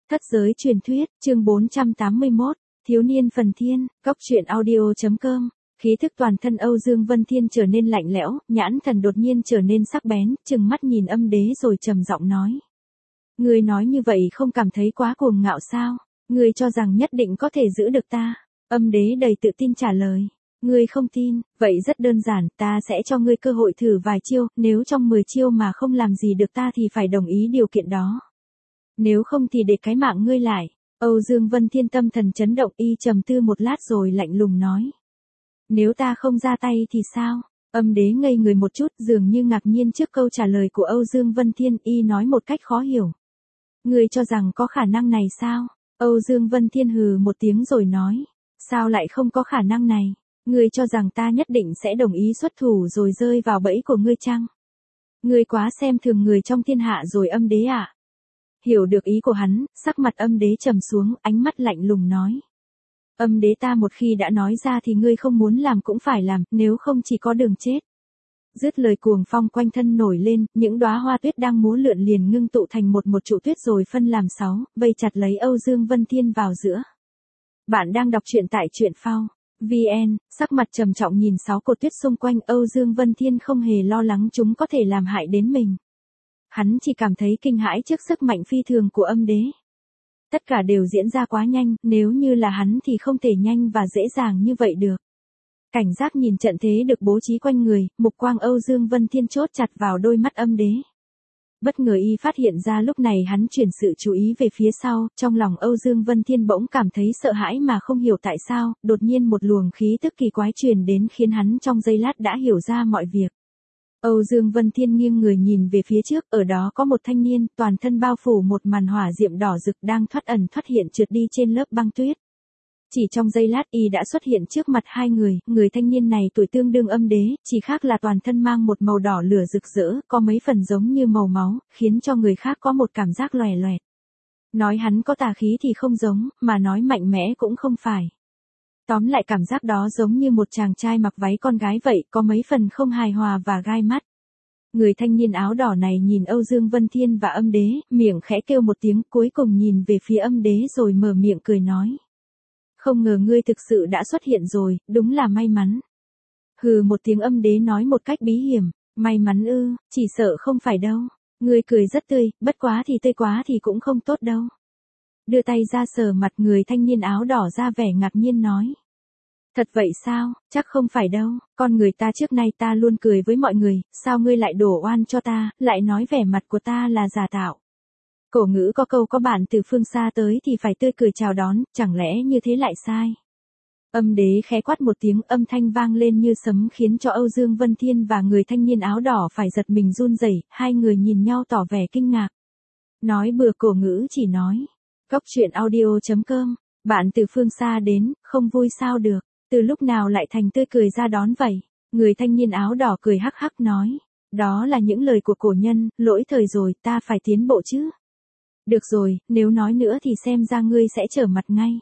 Thất giới truyền thuyết, chương 481, thiếu niên phần thiên, góc truyện audio.com. Khí thức toàn thân Âu Dương Vân Thiên trở nên lạnh lẽo, nhãn thần đột nhiên trở nên sắc bén, trừng mắt nhìn Âm Đế rồi trầm giọng nói. Ngươi nói như vậy không cảm thấy quá cuồng ngạo sao? Ngươi cho rằng nhất định có thể giữ được ta? Âm Đế đầy tự tin trả lời. Ngươi không tin, vậy rất đơn giản, ta sẽ cho ngươi cơ hội thử vài chiêu, nếu trong 10 chiêu mà không làm gì được ta thì phải đồng ý điều kiện đó. Nếu không thì để cái mạng ngươi lại. Âu Dương Vân Thiên tâm thần chấn động, y trầm tư một lát rồi lạnh lùng nói. Nếu ta không ra tay thì sao? Âm Đế ngây người một chút, dường như ngạc nhiên trước câu trả lời của Âu Dương Vân Thiên, y nói một cách khó hiểu. Ngươi cho rằng có khả năng này sao? Âu Dương Vân Thiên hừ một tiếng rồi nói. Sao lại không có khả năng này? Ngươi cho rằng ta nhất định sẽ đồng ý xuất thủ rồi rơi vào bẫy của ngươi chăng? Ngươi quá xem thường người trong thiên hạ rồi Âm Đế ạ. Hiểu được ý của hắn, sắc mặt Âm Đế trầm xuống, ánh mắt lạnh lùng nói. Âm Đế, ta một khi đã nói ra thì ngươi không muốn làm cũng phải làm, nếu không chỉ có đường chết. Dứt lời cuồng phong quanh thân nổi lên, những đóa hoa tuyết đang múa lượn liền ngưng tụ thành một trụ tuyết rồi phân làm 6, vây chặt lấy Âu Dương Vân Thiên vào giữa. Bạn đang đọc truyện tại truyện phao VN, sắc mặt trầm trọng nhìn 6 cột tuyết xung quanh Âu Dương Vân Thiên không hề lo lắng chúng có thể làm hại đến mình. Hắn chỉ cảm thấy kinh hãi trước sức mạnh phi thường của Âm Đế. Tất cả đều diễn ra quá nhanh, nếu như là hắn thì không thể nhanh và dễ dàng như vậy được. Cảnh giác nhìn trận thế được bố trí quanh người, mục quang Âu Dương Vân Thiên chốt chặt vào đôi mắt Âm Đế. Bất ngờ y phát hiện ra lúc này hắn chuyển sự chú ý về phía sau, trong lòng Âu Dương Vân Thiên bỗng cảm thấy sợ hãi mà không hiểu tại sao, đột nhiên một luồng khí tức kỳ quái truyền đến khiến hắn trong giây lát đã hiểu ra mọi việc. Âu Dương Vân Thiên nghiêng người nhìn về phía trước, ở đó có một thanh niên, toàn thân bao phủ một màn hỏa diệm đỏ rực đang thoát ẩn thoát hiện trượt đi trên lớp băng tuyết. Chỉ trong giây lát y đã xuất hiện trước mặt hai người thanh niên này tuổi tương đương Âm Đế, chỉ khác là toàn thân mang một màu đỏ lửa rực rỡ, có mấy phần giống như màu máu, khiến cho người khác có một cảm giác loè loẹt. Nói hắn có tà khí thì không giống, mà nói mạnh mẽ cũng không phải. Tóm lại cảm giác đó giống như một chàng trai mặc váy con gái vậy, có mấy phần không hài hòa và gai mắt. Người thanh niên áo đỏ này nhìn Âu Dương Vân Thiên và Âm Đế, miệng khẽ kêu một tiếng, cuối cùng nhìn về phía Âm Đế rồi mở miệng cười nói. Không ngờ ngươi thực sự đã xuất hiện rồi, đúng là may mắn. Hừ một tiếng, Âm Đế nói một cách bí hiểm, may mắn ư, chỉ sợ không phải đâu. Ngươi cười rất tươi, bất quá thì tươi quá thì cũng không tốt đâu. Đưa tay ra sờ mặt người thanh niên áo đỏ ra vẻ ngạc nhiên nói. Thật vậy sao, chắc không phải đâu, con người ta trước nay ta luôn cười với mọi người, sao ngươi lại đổ oan cho ta, lại nói vẻ mặt của ta là giả tạo. Cổ ngữ có câu có bạn từ phương xa tới thì phải tươi cười chào đón, chẳng lẽ như thế lại sai. Âm Đế khẽ quát một tiếng, âm thanh vang lên như sấm khiến cho Âu Dương Vân Thiên và người thanh niên áo đỏ phải giật mình run rẩy, hai người nhìn nhau tỏ vẻ kinh ngạc. Nói bừa, cổ ngữ chỉ nói. Góc truyện audio.com, bạn từ phương xa đến, không vui sao được, từ lúc nào lại thành tươi cười ra đón vậy? Người thanh niên áo đỏ cười hắc hắc nói. Đó là những lời của cổ nhân, lỗi thời rồi, ta phải tiến bộ chứ. Được rồi, nếu nói nữa thì xem ra ngươi sẽ trở mặt ngay.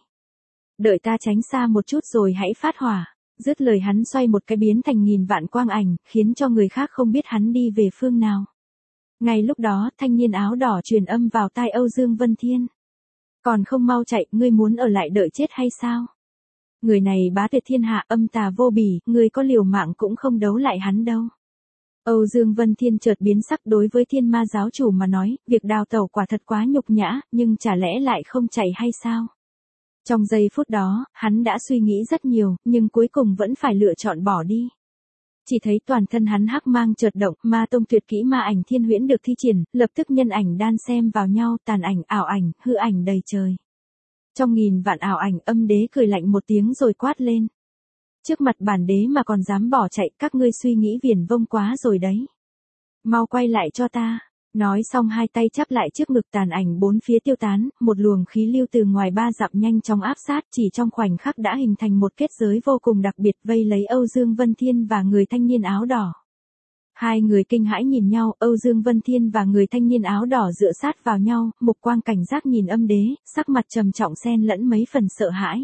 Đợi ta tránh xa một chút rồi hãy phát hỏa. Dứt lời hắn xoay một cái biến thành nghìn vạn quang ảnh, khiến cho người khác không biết hắn đi về phương nào. Ngay lúc đó, thanh niên áo đỏ truyền âm vào tai Âu Dương Vân Thiên. Còn không mau chạy, ngươi muốn ở lại đợi chết hay sao? Người này bá tuyệt thiên hạ, âm tà vô bỉ, ngươi có liều mạng cũng không đấu lại hắn đâu. Âu Dương Vân Thiên chợt biến sắc, đối với Thiên Ma giáo chủ mà nói, việc đào tẩu quả thật quá nhục nhã, nhưng chả lẽ lại không chạy hay sao? Trong giây phút đó, hắn đã suy nghĩ rất nhiều, nhưng cuối cùng vẫn phải lựa chọn bỏ đi. Chỉ thấy toàn thân hắn hắc mang chợt động, ma tông tuyệt kỹ ma ảnh thiên huyễn được thi triển, lập tức nhân ảnh đan xen vào nhau, tàn ảnh, ảo ảnh, hư ảnh đầy trời. Trong nghìn vạn ảo ảnh, Âm Đế cười lạnh một tiếng rồi quát lên. Trước mặt bản đế mà còn dám bỏ chạy, các ngươi suy nghĩ viển vông quá rồi đấy. Mau quay lại cho ta. Nói xong hai tay chắp lại trước ngực, tàn ảnh bốn phía tiêu tán, một luồng khí lưu từ ngoài 3 dặm nhanh chóng áp sát, chỉ trong khoảnh khắc đã hình thành một kết giới vô cùng đặc biệt vây lấy Âu Dương Vân Thiên và người thanh niên áo đỏ. Hai người kinh hãi nhìn nhau, Âu Dương Vân Thiên và người thanh niên áo đỏ dựa sát vào nhau, mục quang cảnh giác nhìn Âm Đế, sắc mặt trầm trọng xen lẫn mấy phần sợ hãi.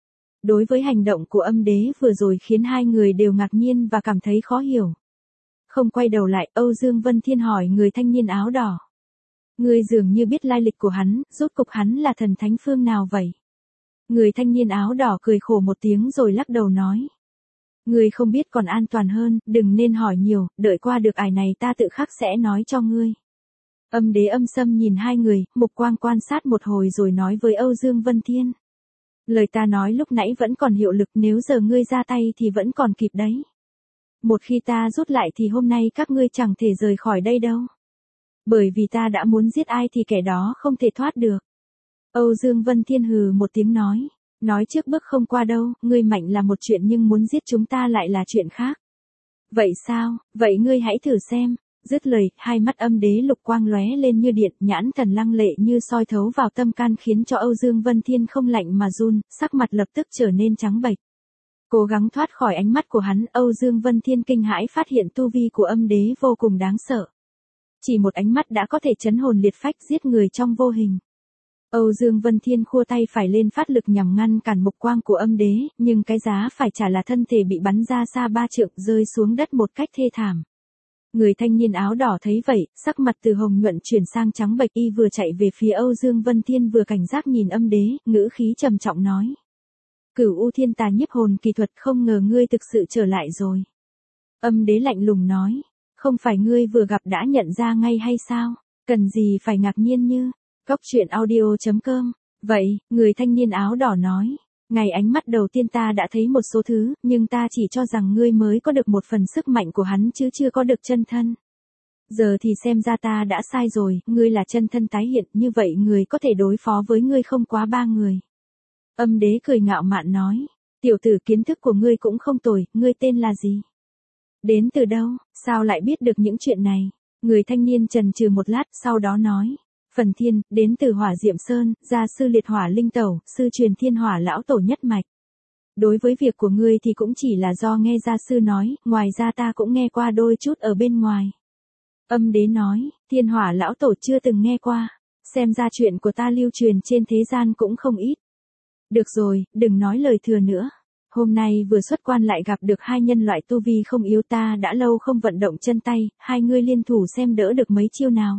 Đối với hành động của Âm Đế vừa rồi khiến hai người đều ngạc nhiên và cảm thấy khó hiểu. Không quay đầu lại, Âu Dương Vân Thiên hỏi người thanh niên áo đỏ. Ngươi dường như biết lai lịch của hắn, rốt cục hắn là thần thánh phương nào vậy? Người thanh niên áo đỏ cười khổ một tiếng rồi lắc đầu nói. Ngươi không biết còn an toàn hơn, đừng nên hỏi nhiều, đợi qua được ải này ta tự khắc sẽ nói cho ngươi. Âm đế âm sâm nhìn hai người, mục quang quan sát một hồi rồi nói với Âu Dương Vân Thiên. Lời ta nói lúc nãy vẫn còn hiệu lực, nếu giờ ngươi ra tay thì vẫn còn kịp đấy. Một khi ta rút lại thì hôm nay các ngươi chẳng thể rời khỏi đây đâu. Bởi vì ta đã muốn giết ai thì kẻ đó không thể thoát được. Âu Dương Vân Thiên hừ một tiếng nói trước bước không qua đâu, ngươi mạnh là một chuyện nhưng muốn giết chúng ta lại là chuyện khác. Vậy sao, vậy ngươi hãy thử xem. Dứt lời, hai mắt âm đế lục quang lóe lên như điện, nhãn thần lăng lệ như soi thấu vào tâm can khiến cho Âu Dương Vân Thiên không lạnh mà run, sắc mặt lập tức trở nên trắng bệch. Cố gắng thoát khỏi ánh mắt của hắn, Âu Dương Vân Thiên kinh hãi phát hiện tu vi của âm đế vô cùng đáng sợ. Chỉ một ánh mắt đã có thể chấn hồn liệt phách giết người trong vô hình. Âu Dương Vân Thiên khua tay phải lên phát lực nhằm ngăn cản mục quang của âm đế, nhưng cái giá phải trả là thân thể bị bắn ra xa 3 trượng rơi xuống đất một cách thê thảm. Người thanh niên áo đỏ thấy vậy, sắc mặt từ hồng nhuận chuyển sang trắng bệch, y vừa chạy về phía Âu Dương Vân Thiên vừa cảnh giác nhìn âm đế, ngữ khí trầm trọng nói. Cửu U Thiên Tà nhiếp hồn kỳ thuật, không ngờ ngươi thực sự trở lại rồi. Âm đế lạnh lùng nói, không phải ngươi vừa gặp đã nhận ra ngay hay sao, cần gì phải ngạc nhiên như. Cóc truyện audio.com. Vậy, người thanh niên áo đỏ nói, ngày ánh mắt đầu tiên ta đã thấy một số thứ, nhưng ta chỉ cho rằng ngươi mới có được một phần sức mạnh của hắn chứ chưa có được chân thân. Giờ thì xem ra ta đã sai rồi, ngươi là chân thân tái hiện, như vậy người có thể đối phó với ngươi không quá 3 người. Âm đế cười ngạo mạn nói, tiểu tử kiến thức của ngươi cũng không tồi, ngươi tên là gì? Đến từ đâu, sao lại biết được những chuyện này? Người thanh niên chần chừ một lát sau đó nói. Phần Thiên, đến từ Hỏa Diệm Sơn, gia sư liệt hỏa linh tẩu, sư truyền thiên hỏa lão tổ nhất mạch. Đối với việc của ngươi thì cũng chỉ là do nghe gia sư nói, ngoài ra ta cũng nghe qua đôi chút ở bên ngoài. Âm đế nói, thiên hỏa lão tổ chưa từng nghe qua, xem ra chuyện của ta lưu truyền trên thế gian cũng không ít. Được rồi, đừng nói lời thừa nữa. Hôm nay vừa xuất quan lại gặp được hai nhân loại tu vi không yếu, ta đã lâu không vận động chân tay, hai ngươi liên thủ xem đỡ được mấy chiêu nào.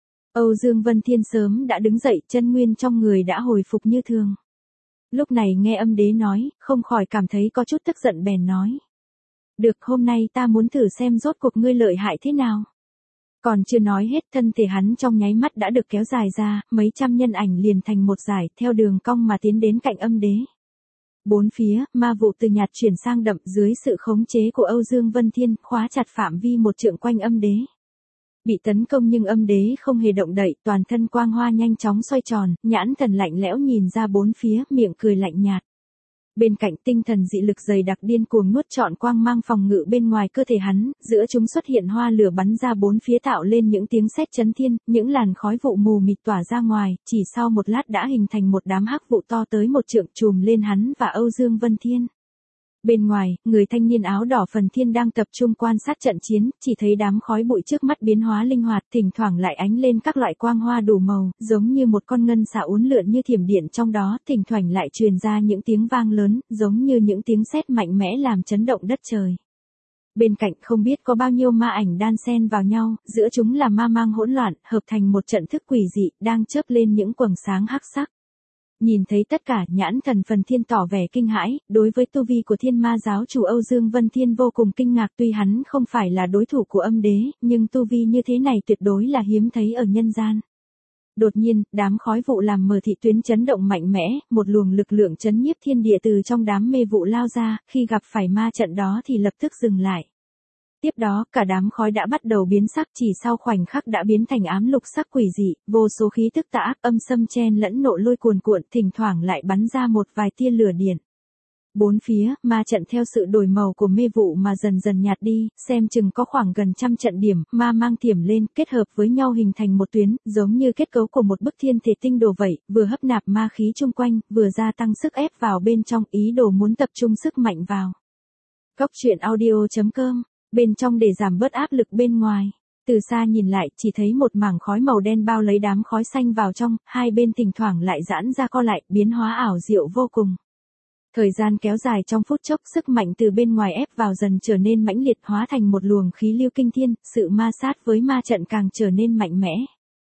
Âu Dương Vân Thiên sớm đã đứng dậy, chân nguyên trong người đã hồi phục như thường. Lúc này nghe âm đế nói, không khỏi cảm thấy có chút tức giận bèn nói. Được, hôm nay ta muốn thử xem rốt cuộc ngươi lợi hại thế nào. Còn chưa nói hết, thân thể hắn trong nháy mắt đã được kéo dài ra, mấy trăm nhân ảnh liền thành một dải, theo đường cong mà tiến đến cạnh âm đế. Bốn phía, ma vụ từ nhạt chuyển sang đậm, dưới sự khống chế của Âu Dương Vân Thiên, khóa chặt phạm vi một trượng quanh âm đế. Bị tấn công nhưng âm đế không hề động đậy, toàn thân quang hoa nhanh chóng xoay tròn, nhãn thần lạnh lẽo nhìn ra bốn phía, miệng cười lạnh nhạt. Bên cạnh tinh thần dị lực dày đặc điên cuồng nuốt trọn quang mang phòng ngự bên ngoài cơ thể hắn, giữa chúng xuất hiện hoa lửa bắn ra bốn phía tạo lên những tiếng sét chấn thiên, những làn khói vụ mù mịt tỏa ra ngoài, chỉ sau một lát đã hình thành một đám hắc vụ to tới một trượng trùm lên hắn và Âu Dương Vân Thiên. Bên ngoài, người thanh niên áo đỏ Phần Thiên đang tập trung quan sát trận chiến, chỉ thấy đám khói bụi trước mắt biến hóa linh hoạt, thỉnh thoảng lại ánh lên các loại quang hoa đủ màu, giống như một con ngân xà uốn lượn như thiểm điện trong đó, thỉnh thoảng lại truyền ra những tiếng vang lớn, giống như những tiếng sét mạnh mẽ làm chấn động đất trời. Bên cạnh không biết có bao nhiêu ma ảnh đan xen vào nhau, giữa chúng là ma mang hỗn loạn, hợp thành một trận thức quỷ dị, đang chớp lên những quầng sáng hắc sắc. Nhìn thấy tất cả, nhãn thần Phần Thiên tỏ vẻ kinh hãi, đối với tu vi của Thiên Ma giáo chủ Âu Dương Vân Thiên vô cùng kinh ngạc, tuy hắn không phải là đối thủ của âm đế, nhưng tu vi như thế này tuyệt đối là hiếm thấy ở nhân gian. Đột nhiên, đám khói vụ làm mờ thị tuyến chấn động mạnh mẽ, một luồng lực lượng chấn nhiếp thiên địa từ trong đám mê vụ lao ra, khi gặp phải ma trận đó thì lập tức dừng lại. Tiếp đó, cả đám khói đã bắt đầu biến sắc, chỉ sau khoảnh khắc đã biến thành ám lục sắc quỷ dị, vô số khí tức tà ác âm xâm chen lẫn nộ lôi cuồn cuộn, thỉnh thoảng lại bắn ra một vài tia lửa điện. Bốn phía, ma trận theo sự đổi màu của mê vụ mà dần dần nhạt đi, xem chừng có khoảng gần 100 trận điểm, ma mang thiểm lên, kết hợp với nhau hình thành một tuyến, giống như kết cấu của một bức thiên thể tinh đồ vậy, vừa hấp nạp ma khí chung quanh, vừa gia tăng sức ép vào bên trong, ý đồ muốn tập trung sức mạnh vào. Cóc truyện audio.com. Bên trong để giảm bớt áp lực bên ngoài. Từ xa nhìn lại, chỉ thấy một mảng khói màu đen bao lấy đám khói xanh vào trong, hai bên thỉnh thoảng lại giãn ra co lại, biến hóa ảo diệu vô cùng. Thời gian kéo dài trong phút chốc, sức mạnh từ bên ngoài ép vào dần trở nên mãnh liệt, hóa thành một luồng khí lưu kinh thiên, sự ma sát với ma trận càng trở nên mạnh mẽ.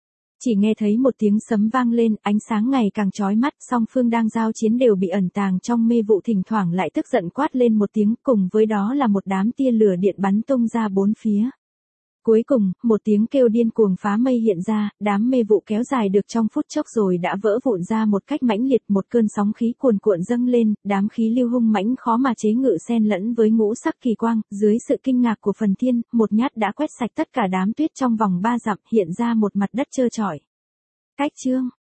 Chỉ nghe thấy một tiếng sấm vang lên, ánh sáng ngày càng chói mắt, song phương đang giao chiến đều bị ẩn tàng trong mê vụ, thỉnh thoảng lại tức giận quát lên một tiếng, cùng với đó là một đám tia lửa điện bắn tung ra bốn phía. Cuối cùng, một tiếng kêu điên cuồng phá mây hiện ra, đám mê vụ kéo dài được trong phút chốc rồi đã vỡ vụn ra một cách mãnh liệt, một cơn sóng khí cuồn cuộn dâng lên, đám khí lưu hung mãnh khó mà chế ngự xen lẫn với ngũ sắc kỳ quang, dưới sự kinh ngạc của Phần Thiên, một nhát đã quét sạch tất cả đám tuyết trong vòng 3 dặm, hiện ra một mặt đất trơ trọi. Cách chương